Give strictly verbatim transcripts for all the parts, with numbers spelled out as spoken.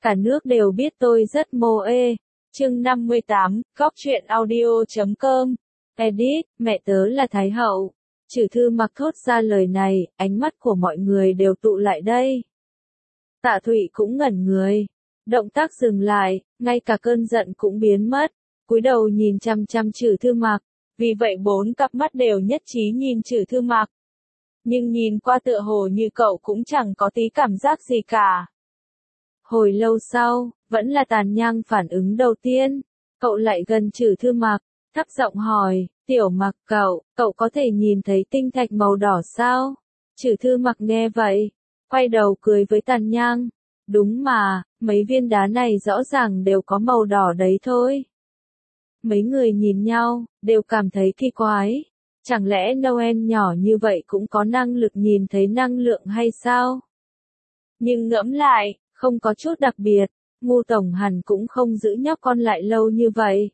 Cả nước đều biết tôi rất mô ê. Chương năm mươi tám, góc truyện audio chấm com. Edit, mẹ tớ là Thái Hậu. Chử Thư Mặc thốt ra lời này, ánh mắt của mọi người đều tụ lại đây. Tạ Thụy cũng ngẩn người. Động tác dừng lại, ngay cả cơn giận cũng biến mất. Cúi đầu nhìn chăm chăm Chử Thư Mặc. Vì vậy bốn cặp mắt đều nhất trí nhìn Chử Thư Mặc. Nhưng nhìn qua tựa hồ như cậu cũng chẳng có tí cảm giác gì cả. Hồi lâu sau, vẫn là Tàn Nhang phản ứng đầu tiên. Cậu lại gần Chử Thư Mặc, thấp giọng hỏi, Tiểu Mặc cậu, cậu có thể nhìn thấy tinh thạch màu đỏ sao? Chử Thư Mặc nghe vậy, quay đầu cười với Tàn Nhang. Đúng mà, mấy viên đá này rõ ràng đều có màu đỏ đấy thôi. Mấy người nhìn nhau, đều cảm thấy kỳ quái. Chẳng lẽ Noel nhỏ như vậy cũng có năng lực nhìn thấy năng lượng hay sao? Nhưng ngẫm lại, không có chút đặc biệt, Ngu Tổng hẳn cũng không giữ nhóc con lại lâu như vậy.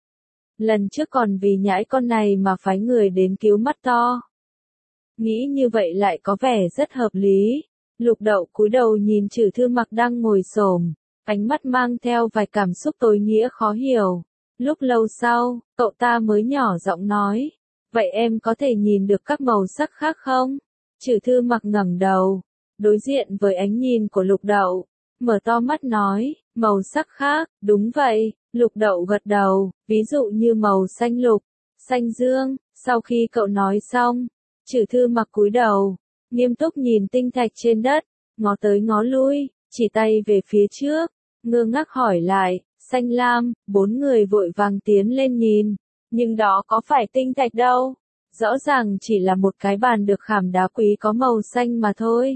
Lần trước còn vì nhãi con này mà phái người đến cứu mắt to. Nghĩ như vậy lại có vẻ rất hợp lý. Lục Đậu cúi đầu nhìn Chử Thư Mặc đang ngồi xổm, ánh mắt mang theo vài cảm xúc tối nghĩa khó hiểu. Lúc lâu sau, cậu ta mới nhỏ giọng nói, vậy em có thể nhìn được các màu sắc khác không? Chử Thư Mặc ngẩng đầu, đối diện với ánh nhìn của Lục Đậu, mở to mắt nói, màu sắc khác, đúng vậy. Lục Đậu gật đầu, ví dụ như màu xanh lục, xanh dương. Sau khi cậu nói xong, Chử Thư Mặc cúi đầu, nghiêm túc nhìn tinh thạch trên đất, ngó tới ngó lui, chỉ tay về phía trước, ngơ ngác hỏi lại, xanh lam. Bốn người vội vàng tiến lên nhìn, nhưng đó có phải tinh thạch đâu, rõ ràng chỉ là một cái bàn được khảm đá quý có màu xanh mà thôi.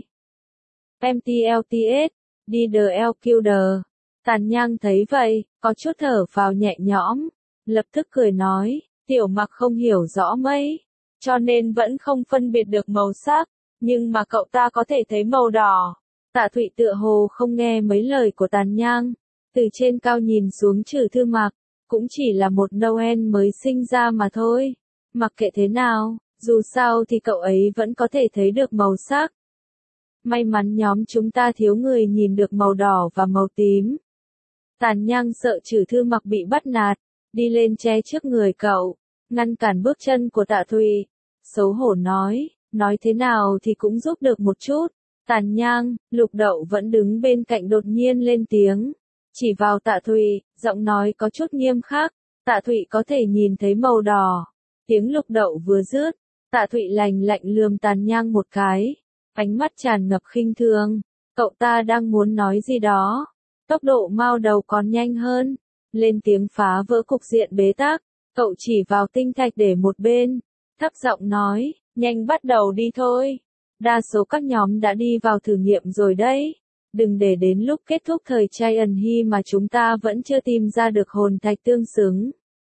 em tê lờ tê ét, đê đê lờ quy đê. Tàn Nhang thấy vậy, có chút thở phào nhẹ nhõm, lập tức cười nói, Tiểu Mặc không hiểu rõ mấy, cho nên vẫn không phân biệt được màu sắc, nhưng mà cậu ta có thể thấy màu đỏ. Tạ Thụy tựa hồ không nghe mấy lời của Tàn Nhang, từ trên cao nhìn xuống Chử Thư Mặc, cũng chỉ là một Noel mới sinh ra mà thôi. Mặc kệ thế nào, dù sao thì cậu ấy vẫn có thể thấy được màu sắc. May mắn nhóm chúng ta thiếu người nhìn được màu đỏ và màu tím. Tàn Nhang sợ Chử Thư Mặc bị bắt nạt, đi lên che trước người cậu, ngăn cản bước chân của Tạ Thụy. Xấu hổ nói, nói thế nào thì cũng giúp được một chút. Tàn Nhang, Lục Đậu vẫn đứng bên cạnh đột nhiên lên tiếng, chỉ vào Tạ Thụy, giọng nói có chút nghiêm khắc, Tạ Thụy có thể nhìn thấy màu đỏ. Tiếng Lục Đậu vừa dứt, Tạ Thụy lạnh lạnh lườm Tàn Nhang một cái, ánh mắt tràn ngập khinh thường. Cậu ta đang muốn nói gì đó, tốc độ Mao Đầu còn nhanh hơn, lên tiếng phá vỡ cục diện bế tắc. Cậu chỉ vào tinh thạch để một bên, thấp giọng nói, nhanh bắt đầu đi thôi. Đa số các nhóm đã đi vào thử nghiệm rồi đấy. Đừng để đến lúc kết thúc thời trai ẩn hy mà chúng ta vẫn chưa tìm ra được hồn thạch tương xứng.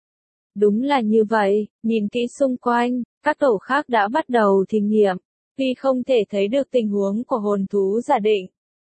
Đúng là như vậy, nhìn kỹ xung quanh, các tổ khác đã bắt đầu thí nghiệm. Tuy không thể thấy được tình huống của hồn thú giả định,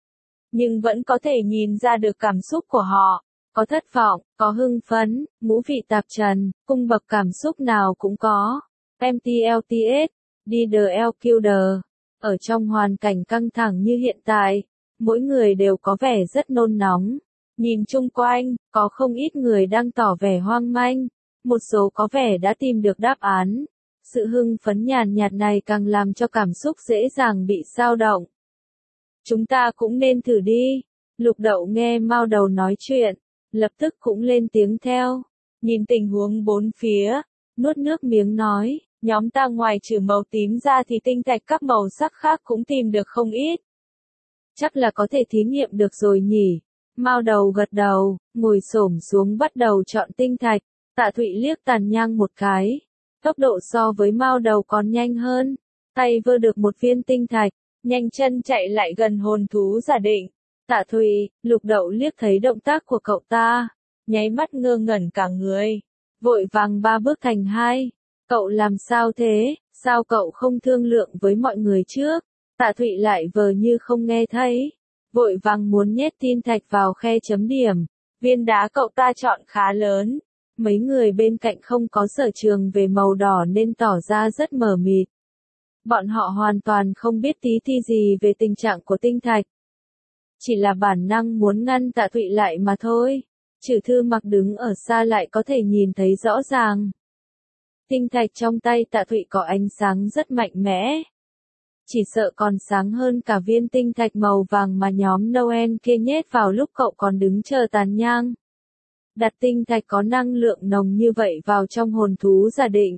nhưng vẫn có thể nhìn ra được cảm xúc của họ. Có thất vọng, có hưng phấn, ngũ vị tạp trần, cung bậc cảm xúc nào cũng có. em tê lờ tê ét, đê đê lờ quy đê. Ở trong hoàn cảnh căng thẳng như hiện tại, mỗi người đều có vẻ rất nôn nóng. Nhìn chung quanh, có không ít người đang tỏ vẻ hoang manh, một số có vẻ đã tìm được đáp án. Sự hưng phấn nhàn nhạt này càng làm cho cảm xúc dễ dàng bị xao động. Chúng ta cũng nên thử đi. Lục Đậu nghe Mao Đầu nói chuyện, lập tức cũng lên tiếng theo. Nhìn tình huống bốn phía, nuốt nước miếng nói, nhóm ta ngoài trừ màu tím ra thì tinh thạch các màu sắc khác cũng tìm được không ít. Chắc là có thể thí nghiệm được rồi nhỉ. Mao Đầu gật đầu, ngồi xổm xuống bắt đầu chọn tinh thạch. Tạ Thụy liếc Tàn Nhang một cái, tốc độ so với Mao Đầu còn nhanh hơn, tay vơ được một viên tinh thạch, nhanh chân chạy lại gần hồn thú giả định. Tạ Thụy, Lục Đậu liếc thấy động tác của cậu ta, nháy mắt ngơ ngẩn cả người, vội vàng ba bước thành hai. Cậu làm sao thế, sao cậu không thương lượng với mọi người trước? Tạ Thụy lại vờ như không nghe thấy, vội vàng muốn nhét tin thạch vào khe chấm điểm. Viên đá cậu ta chọn khá lớn, mấy người bên cạnh không có sở trường về màu đỏ nên tỏ ra rất mờ mịt. Bọn họ hoàn toàn không biết tí ti gì về tình trạng của tinh thạch. chỉ là bản năng muốn ngăn Tạ Thụy lại mà thôi. Trừ Thư Mặc đứng ở xa lại có thể nhìn thấy rõ ràng. Tinh thạch trong tay Tạ Thụy có ánh sáng rất mạnh mẽ. Chỉ sợ còn sáng hơn cả viên tinh thạch màu vàng mà nhóm Noel kia nhét vào lúc cậu còn đứng chờ tàn nhang. Đặt tinh thạch có năng lượng nồng như vậy vào trong hồn thú giả định.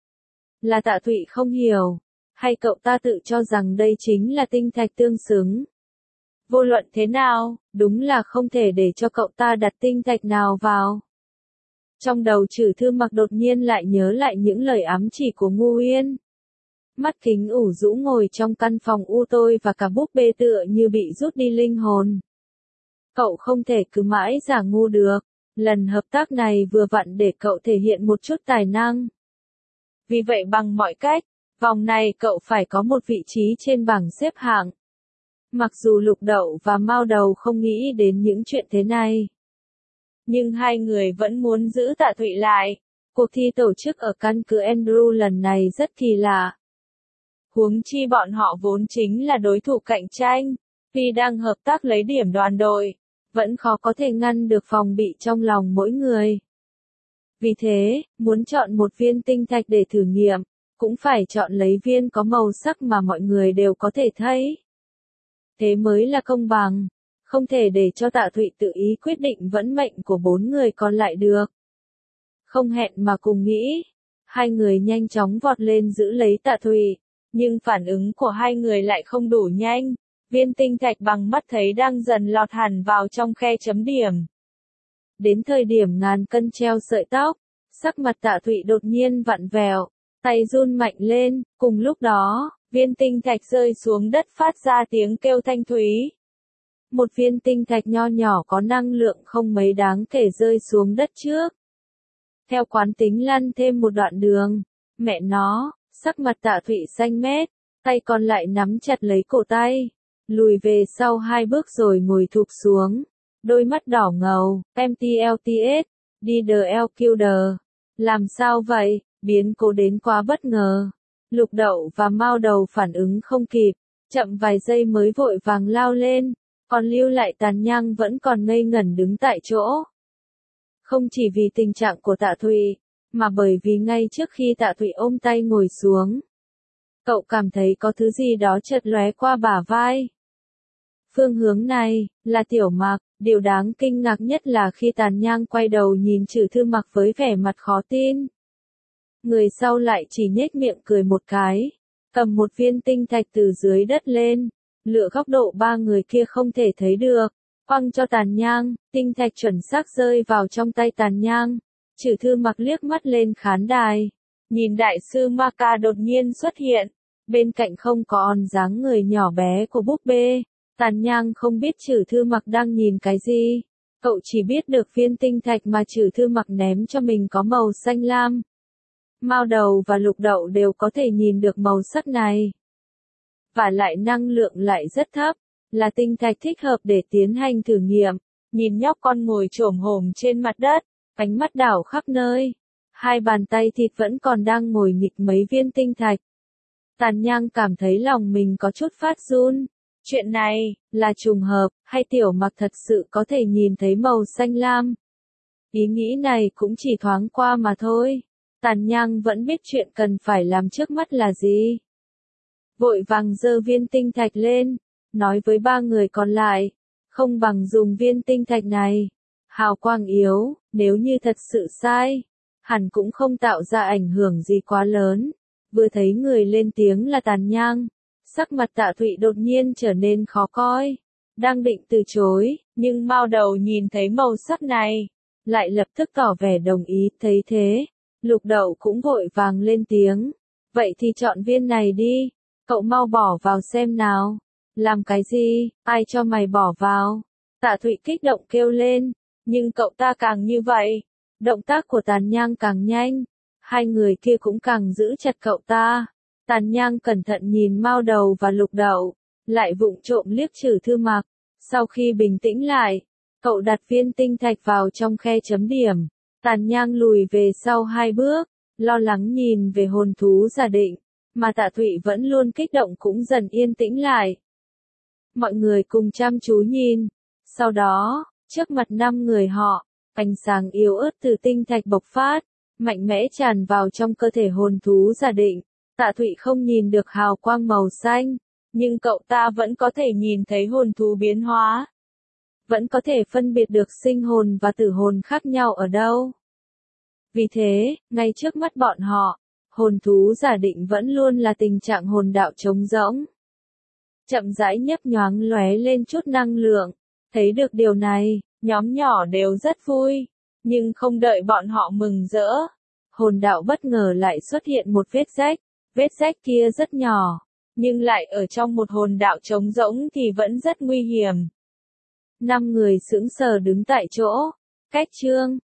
Là Tạ Thụy không hiểu, hay cậu ta tự cho rằng đây chính là tinh thạch tương xứng. Vô luận thế nào, đúng là không thể để cho cậu ta đặt tinh thạch nào vào. Trong đầu Trừ Thư Mặc đột nhiên lại nhớ lại những lời ám chỉ của Ngu Uyên. Mắt kính ủ rũ ngồi trong căn phòng u tối và cả búp bê tựa như bị rút đi linh hồn. Cậu không thể cứ mãi giả ngu được, lần hợp tác này vừa vặn để cậu thể hiện một chút tài năng. Vì vậy bằng mọi cách, vòng này cậu phải có một vị trí trên bảng xếp hạng. Mặc dù Lục Đậu và Mao Đầu không nghĩ đến những chuyện thế này, nhưng hai người vẫn muốn giữ Tạ Thụy lại. Cuộc thi tổ chức ở căn cứ Andrew lần này rất kỳ lạ. Huống chi bọn họ vốn chính là đối thủ cạnh tranh, vì đang hợp tác lấy điểm đoàn đội, vẫn khó có thể ngăn được phòng bị trong lòng mỗi người. Vì thế, muốn chọn một viên tinh thạch để thử nghiệm, cũng phải chọn lấy viên có màu sắc mà mọi người đều có thể thấy. Thế mới là công bằng, không thể để cho Tạ Thụy tự ý quyết định vận mệnh của bốn người còn lại được. Không hẹn mà cùng nghĩ, hai người nhanh chóng vọt lên giữ lấy Tạ Thụy, nhưng phản ứng của hai người lại không đủ nhanh. Viên tinh thạch bằng mắt thấy đang dần lọt hẳn vào trong khe chấm điểm. Đến thời điểm ngàn cân treo sợi tóc, sắc mặt Tạ Thụy đột nhiên vặn vẹo, tay run mạnh lên, cùng lúc đó, viên tinh thạch rơi xuống đất phát ra tiếng kêu thanh thúy. Một viên tinh thạch nho nhỏ có năng lượng không mấy đáng kể rơi xuống đất trước. Theo quán tính lăn thêm một đoạn đường, mẹ nó, sắc mặt Tạ Thụy xanh mét, tay còn lại nắm chặt lấy cổ tay, lùi về sau hai bước rồi ngồi thụp xuống, đôi mắt đỏ ngầu, em tê lờ tê ét, đi đờ eo kiu đờ. Làm sao vậy, biến cố đến quá bất ngờ. Lục Đậu và Mao Đầu phản ứng không kịp, chậm vài giây mới vội vàng lao lên, còn lưu lại Tàn Nhang vẫn còn ngây ngẩn đứng tại chỗ. Không chỉ vì tình trạng của Tạ Thụy, mà bởi vì ngay trước khi Tạ Thụy ôm tay ngồi xuống, cậu cảm thấy có thứ gì đó chợt lóe qua bả vai. Phương hướng này, là Tiểu Mặc. Điều đáng kinh ngạc nhất là khi Tàn Nhang quay đầu nhìn Trừ Thư Mặc với vẻ mặt khó tin. Người sau lại chỉ nhếch miệng cười một cái, cầm một viên tinh thạch từ dưới đất lên, lựa góc độ ba người kia không thể thấy được, quăng cho Tàn Nhang, tinh thạch chuẩn xác rơi vào trong tay Tàn Nhang. Trừ Thư Mặc liếc mắt lên khán đài, nhìn đại sư Maka đột nhiên xuất hiện, bên cạnh không có on dáng người nhỏ bé của búp bê. Tàn Nhang không biết Trừ Thư Mặc đang nhìn cái gì, cậu chỉ biết được viên tinh thạch mà Trừ Thư Mặc ném cho mình có màu xanh lam. Mao Đầu và Lục Đậu đều có thể nhìn được màu sắc này. Và lại năng lượng lại rất thấp, là tinh thạch thích hợp để tiến hành thử nghiệm. Nhìn nhóc con ngồi chồm hổm trên mặt đất, ánh mắt đảo khắp nơi. Hai bàn tay thịt vẫn còn đang ngồi nghịch mấy viên tinh thạch. Tàn Nhang cảm thấy lòng mình có chút phát run. Chuyện này, là trùng hợp, hay Tiểu Mặc thật sự có thể nhìn thấy màu xanh lam? Ý nghĩ này cũng chỉ thoáng qua mà thôi. Tàn Nhang vẫn biết chuyện cần phải làm trước mắt là gì. Vội vàng giơ viên tinh thạch lên, nói với ba người còn lại, không bằng dùng viên tinh thạch này. Hào quang yếu, nếu như thật sự sai, hẳn cũng không tạo ra ảnh hưởng gì quá lớn. Vừa thấy người lên tiếng là Tàn Nhang, sắc mặt Tạ Thụy đột nhiên trở nên khó coi. Đang định từ chối, nhưng Mao Đầu nhìn thấy màu sắc này, lại lập tức tỏ vẻ đồng ý. Thấy thế, Lục Đậu cũng vội vàng lên tiếng. Vậy thì chọn viên này đi, cậu mau bỏ vào xem nào. Làm cái gì, ai cho mày bỏ vào? Tạ Thụy kích động kêu lên, nhưng cậu ta càng như vậy, động tác của Tàn Nhang càng nhanh, hai người kia cũng càng giữ chặt cậu ta. Tàn Nhang cẩn thận nhìn Mao Đầu và Lục Đậu, lại vụng trộm liếc Trừ Thư Mặc. Sau khi bình tĩnh lại, cậu đặt viên tinh thạch vào trong khe chấm điểm. Tàn Nhang lùi về sau hai bước, lo lắng nhìn về hồn thú giả định, mà Tạ Thụy vẫn luôn kích động cũng dần yên tĩnh lại. Mọi người cùng chăm chú nhìn. Sau đó, trước mặt năm người họ, ánh sáng yếu ớt từ tinh thạch bộc phát, mạnh mẽ tràn vào trong cơ thể hồn thú Giả Định. Tạ Thụy không nhìn được hào quang màu xanh, nhưng cậu ta vẫn có thể nhìn thấy hồn thú biến hóa. Vẫn có thể phân biệt được sinh hồn và tử hồn khác nhau ở đâu. Vì thế, ngay trước mắt bọn họ, hồn thú Giả Định vẫn luôn là tình trạng hồn đạo trống rỗng. Chậm rãi nhấp nhoáng lóe lên chút năng lượng. Thấy được điều này, nhóm nhỏ đều rất vui. Nhưng không đợi bọn họ mừng rỡ, hồn đạo bất ngờ lại xuất hiện một vết rách. Vết rách kia rất nhỏ, nhưng lại ở trong một hồn đạo trống rỗng thì vẫn rất nguy hiểm. Năm người sững sờ đứng tại chỗ. Cách chương